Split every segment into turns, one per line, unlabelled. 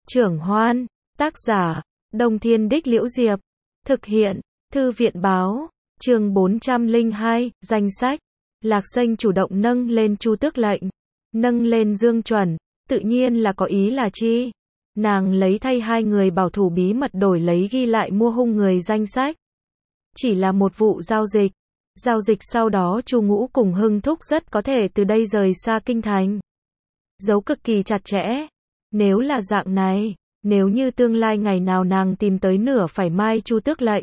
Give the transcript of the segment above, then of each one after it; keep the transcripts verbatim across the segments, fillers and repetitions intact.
Trưởng Hoan, tác giả, Đông Thiên Đích Liễu Diệp, thực hiện, Thư viện Báo, chương bốn trăm lẻ hai, danh sách. Lạc Xanh chủ động nâng lên Chu Tước lệnh, nâng lên Dương Chuẩn, tự nhiên là có ý là chi? Nàng lấy thay hai người bảo thủ bí mật đổi lấy ghi lại mua hung người danh sách. Chỉ là một vụ giao dịch. Giao dịch sau đó Chu Ngũ cùng Hưng Thúc rất có thể từ đây rời xa kinh thành. Giấu cực kỳ chặt chẽ. Nếu là dạng này, nếu như tương lai ngày nào nàng tìm tới nửa phải mai Chu Tước lệnh,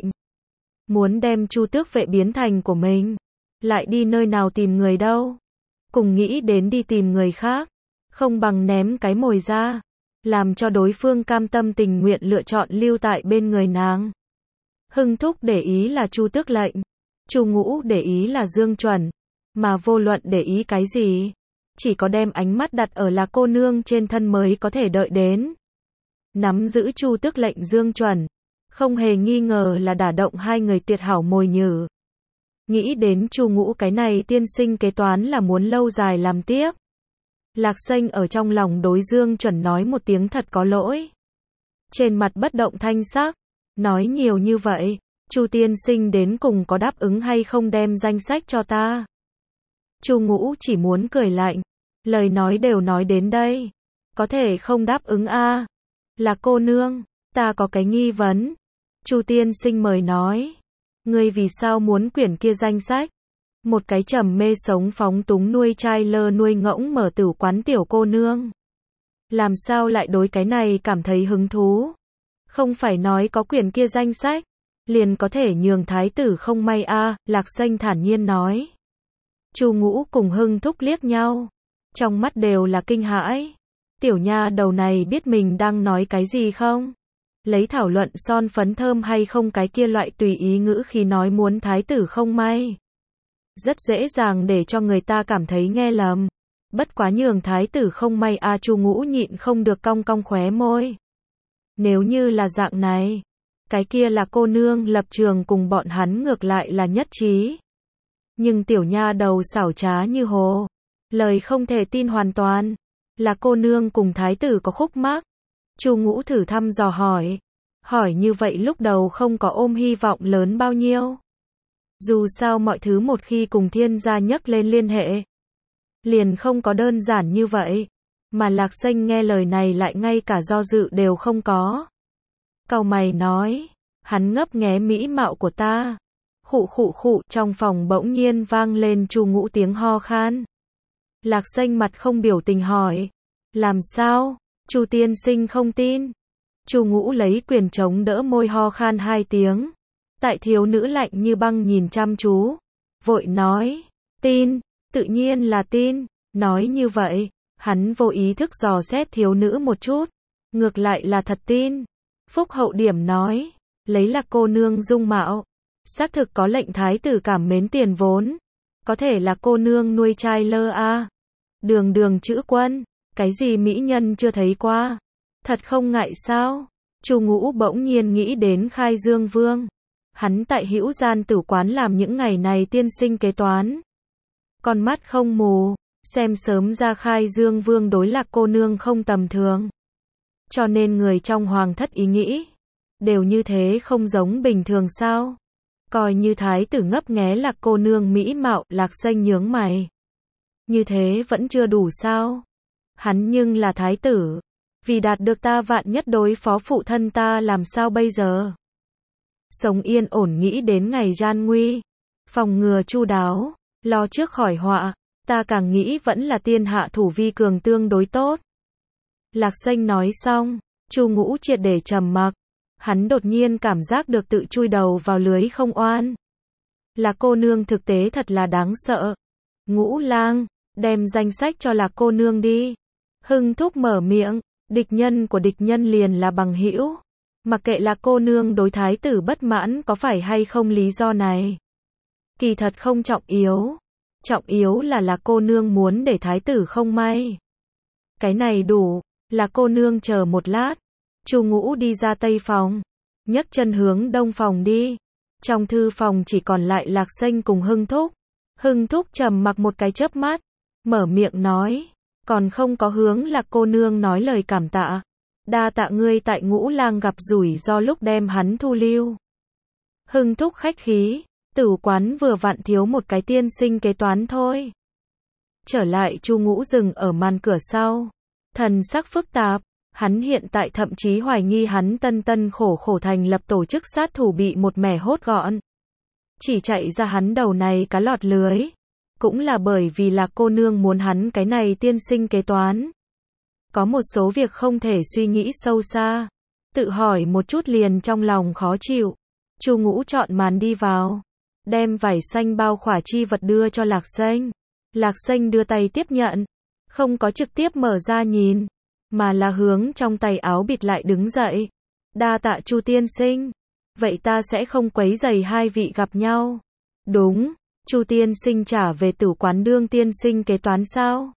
muốn đem Chu Tước vệ biến thành của mình, lại đi nơi nào tìm người đâu? Cùng nghĩ đến đi tìm người khác, không bằng ném cái mồi ra, làm cho đối phương cam tâm tình nguyện lựa chọn lưu tại bên người nàng. Hưng Thúc để ý là Chu Tước lệnh, Chu Ngũ để ý là Dương Chuẩn, mà vô luận để ý cái gì, chỉ có đem ánh mắt đặt ở là cô nương trên thân mới có thể đợi đến. Nắm giữ Chu Tước lệnh Dương Chuẩn, không hề nghi ngờ là đả động hai người tuyệt hảo mồi nhử. Nghĩ đến Chu Ngũ cái này tiên sinh kế toán là muốn lâu dài làm tiếp. Lạc Xanh ở trong lòng đối Dương Chuẩn nói một tiếng thật có lỗi. Trên mặt bất động thanh sắc, nói nhiều như vậy, Chu tiên sinh đến cùng có đáp ứng hay không đem danh sách cho ta? Chu Ngũ chỉ muốn cười lạnh, lời nói đều nói đến đây, có thể không đáp ứng a? À? Là cô nương, ta có cái nghi vấn. Chu tiên sinh mời nói, ngươi vì sao muốn quyển kia danh sách? Một cái trầm mê sống phóng túng nuôi trai lơ nuôi ngỗng mở tửu quán tiểu cô nương, làm sao lại đối cái này cảm thấy hứng thú? Không phải nói có quyển kia danh sách, liền có thể nhường thái tử không may a? À? Lạc Xanh thản nhiên nói. Chu Ngũ cùng Hưng Thúc liếc nhau, trong mắt đều là kinh hãi. Tiểu nha đầu này biết mình đang nói cái gì không? Lấy thảo luận son phấn thơm hay không cái kia loại tùy ý ngữ khi nói muốn thái tử không may. Rất dễ dàng để cho người ta cảm thấy nghe lầm. Bất quá nhường thái tử không may a? À, Chu Ngũ nhịn không được cong cong khóe môi. Nếu như là dạng này, cái kia là cô nương lập trường cùng bọn hắn ngược lại là nhất trí. Nhưng tiểu nha đầu xảo trá như hồ, lời không thể tin hoàn toàn. Là cô nương cùng thái tử có khúc mắc? Chu Ngũ thử thăm dò hỏi. Hỏi như vậy lúc đầu không có ôm hy vọng lớn bao nhiêu. Dù sao mọi thứ một khi cùng thiên gia nhắc lên liên hệ, liền không có đơn giản như vậy. Mà Lạc Xanh nghe lời này lại ngay cả do dự đều không có. Cau mày nói, hắn ngấp nghé mỹ mạo của ta. Khụ khụ khụ, trong phòng bỗng nhiên vang lên Chu Ngũ tiếng ho khan. Lạc Xanh mặt không biểu tình hỏi, làm sao? Chu tiên sinh không tin. Chu Ngũ lấy quyền chống đỡ môi ho khan hai tiếng. Tại thiếu nữ lạnh như băng nhìn chăm chú, vội nói, tin, tự nhiên là tin. Nói như vậy, hắn vô ý thức dò xét thiếu nữ một chút, ngược lại là thật tin. Phúc hậu điểm nói, lấy là cô nương dung mạo, xác thực có lệnh thái tử cảm mến tiền vốn. Có thể là cô nương nuôi trai lơ a? À? Đường đường chữ quân, cái gì mỹ nhân chưa thấy qua? Thật không ngại sao? Chu Ngũ bỗng nhiên nghĩ đến Khai Dương Vương. Hắn tại Hữu Gian Tử quán làm những ngày này tiên sinh kế toán. Con mắt không mù, xem sớm ra Khai Dương Vương đối Lạc cô nương không tầm thường. Cho nên người trong hoàng thất ý nghĩ, đều như thế không giống bình thường sao? Coi như thái tử ngấp nghé Lạc cô nương mỹ mạo. Lạc Xanh nhướng mày. Như thế vẫn chưa đủ sao? Hắn nhưng là thái tử, vì đạt được ta vạn nhất đối phó phụ thân ta làm sao bây giờ? Sống yên ổn nghĩ đến ngày gian nguy, phòng ngừa chu đáo, lo trước khỏi họa, ta càng nghĩ vẫn là tiên hạ thủ vi cường tương đối tốt. Lạc Xanh nói xong, Chu Ngũ triệt để trầm mặc, hắn đột nhiên cảm giác được tự chui đầu vào lưới không oan. Là cô nương thực tế thật là đáng sợ. Ngũ lang, đem danh sách cho Lạc cô nương đi. Hưng Thúc mở miệng, địch nhân của địch nhân liền là bằng hữu. Mặc kệ là cô nương đối thái tử bất mãn có phải hay không lý do này, kỳ thật không trọng yếu. Trọng yếu là là cô nương muốn để thái tử không may. Cái này đủ. Là cô nương chờ một lát. Chu Ngũ đi ra tây phòng, nhấc chân hướng đông phòng đi. Trong thư phòng chỉ còn lại Lạc Xanh cùng Hưng Thúc. Hưng Thúc trầm mặc một cái chớp mắt, mở miệng nói, còn không có hướng Lạc cô nương nói lời cảm tạ. Đa tạ ngươi tại Ngũ Lang gặp rủi ro lúc đem hắn thu lưu. Hưng thúc khách khí, Tử quán vừa vặn thiếu một cái tiên sinh kế toán thôi. Trở lại Chu Ngũ dừng ở màn cửa sau. Thần sắc phức tạp, hắn hiện tại thậm chí hoài nghi hắn tân tân khổ khổ thành lập tổ chức sát thủ bị một mẻ hốt gọn. Chỉ chạy ra hắn đầu này cá lọt lưới. Cũng là bởi vì là cô nương muốn hắn cái này tiên sinh kế toán. Có một số việc không thể suy nghĩ sâu xa. Tự hỏi một chút liền trong lòng khó chịu. Chu Ngũ chọn màn đi vào. Đem vải xanh bao khỏa chi vật đưa cho Lạc Xanh. Lạc Xanh đưa tay tiếp nhận. Không có trực tiếp mở ra nhìn. Mà là hướng trong tay áo bịt lại đứng dậy. Đa tạ Chu tiên sinh. Vậy ta sẽ không quấy rầy hai vị gặp nhau. Đúng, Chu tiên sinh trả về Tử quán đương tiên sinh kế toán sao?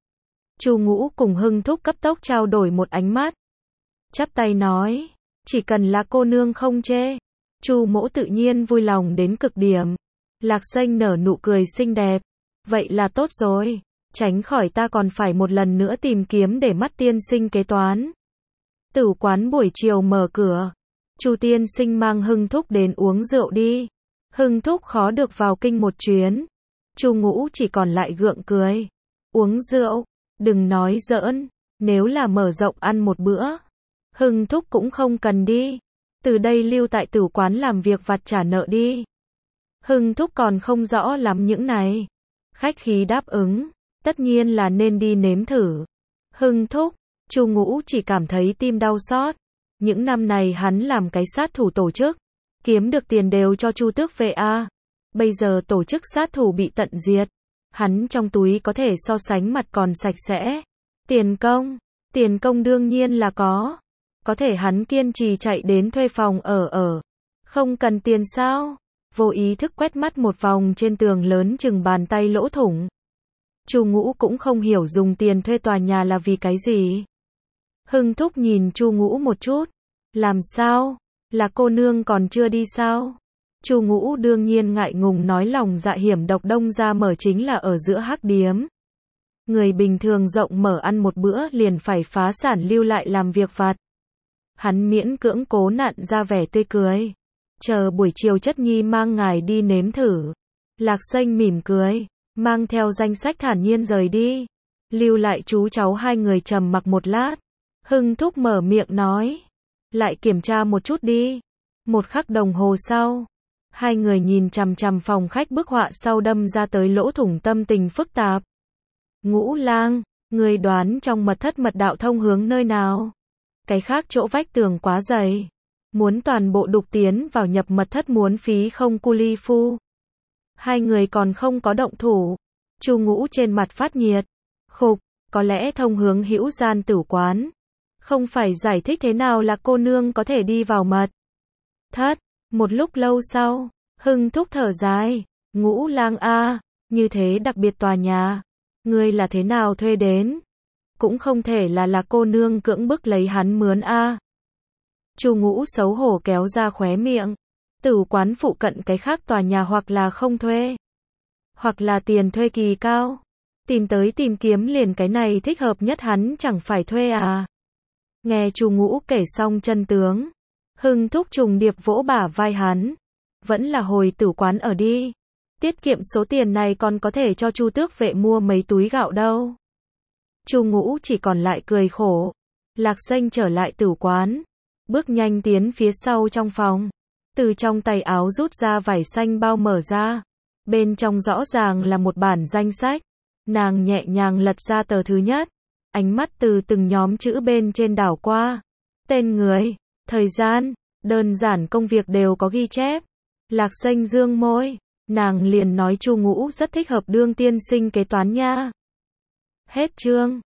Chu Ngũ cùng Hưng thúc cấp tốc trao đổi một ánh mắt. Chắp tay nói, chỉ cần là cô nương không chê. Chu Mỗ tự nhiên vui lòng đến cực điểm. Lạc Xanh nở nụ cười xinh đẹp. Vậy là tốt rồi, tránh khỏi ta còn phải một lần nữa tìm kiếm để mắt tiên sinh kế toán. Tử quán buổi chiều mở cửa. Chu tiên sinh mang Hưng thúc đến uống rượu đi. Hưng thúc khó được vào kinh một chuyến. Chu Ngũ chỉ còn lại gượng cười. Uống rượu, đừng nói giỡn, nếu là mở rộng ăn một bữa. Hưng thúc cũng không cần đi. Từ đây lưu tại Tử quán làm việc vặt trả nợ đi. Hưng thúc còn không rõ lắm những này. Khách khí đáp ứng, tất nhiên là nên đi nếm thử. Hưng thúc, Chu Ngũ chỉ cảm thấy tim đau xót. Những năm này hắn làm cái sát thủ tổ chức, kiếm được tiền đều cho Chu tước vệ a. Bây giờ tổ chức sát thủ bị tận diệt, hắn trong túi có thể so sánh mặt còn sạch sẽ. Tiền công, tiền công đương nhiên là có. Có thể hắn kiên trì chạy đến thuê phòng ở ở. Không cần tiền sao? Vô ý thức quét mắt một vòng trên tường lớn chừng bàn tay lỗ thủng. Chu Ngũ cũng không hiểu dùng tiền thuê tòa nhà là vì cái gì. Hưng thúc nhìn Chu Ngũ một chút. Làm sao? Là cô nương còn chưa đi sao? Chu Ngũ đương nhiên ngại ngùng nói lòng dạ hiểm độc Đông ra mở chính là ở giữa hắc điếm. Người bình thường rộng mở ăn một bữa liền phải phá sản lưu lại làm việc vặt. Hắn miễn cưỡng cố nặn ra vẻ tươi cười. Chờ buổi chiều chất nhi mang ngài đi nếm thử. Lạc Xanh mỉm cười, mang theo danh sách thản nhiên rời đi. Lưu lại chú cháu hai người trầm mặc một lát. Hưng thúc mở miệng nói. Lại kiểm tra một chút đi. Một khắc đồng hồ sau. Hai người nhìn chằm chằm phòng khách bức họa sau đâm ra tới lỗ thủng tâm tình phức tạp. Ngũ Lang, người đoán trong mật thất mật đạo thông hướng nơi nào? Cái khác chỗ vách tường quá dày. Muốn toàn bộ đục tiến vào nhập mật thất muốn phí không cu li phu. Hai người còn không có động thủ. Chu Ngũ trên mặt phát nhiệt. Khục, có lẽ thông hướng Hữu Gian Tử quán. Không phải giải thích thế nào là cô nương có thể đi vào mật thất. Một lúc lâu sau, Hưng thúc thở dài. Ngũ Lang a, như thế đặc biệt tòa nhà. Ngươi là thế nào thuê đến? Cũng không thể là là cô nương cưỡng bức lấy hắn mướn a. Chu Ngũ xấu hổ kéo ra khóe miệng. Tử quán phụ cận cái khác tòa nhà hoặc là không thuê, hoặc là tiền thuê kỳ cao. Tìm tới tìm kiếm liền cái này thích hợp nhất hắn chẳng phải thuê à. Nghe Chu Ngũ kể xong chân tướng. Hưng thúc trùng điệp vỗ bả vai hắn. Vẫn là hồi tử quán ở đi. Tiết kiệm số tiền này còn có thể cho Chu tước vệ mua mấy túi gạo đâu. Chu Ngũ chỉ còn lại cười khổ. Lạc Xanh trở lại tử quán. Bước nhanh tiến phía sau trong phòng. Từ trong tay áo rút ra vải xanh bao mở ra. Bên trong rõ ràng là một bản danh sách. Nàng nhẹ nhàng lật ra tờ thứ nhất. Ánh mắt từ từng nhóm chữ bên trên đảo qua. Tên người, thời gian, đơn giản công việc đều có ghi chép. Lạc Xanh dương môi. Nàng liền nói Chu Ngũ rất thích hợp đương tiên sinh kế toán nha. Hết chương.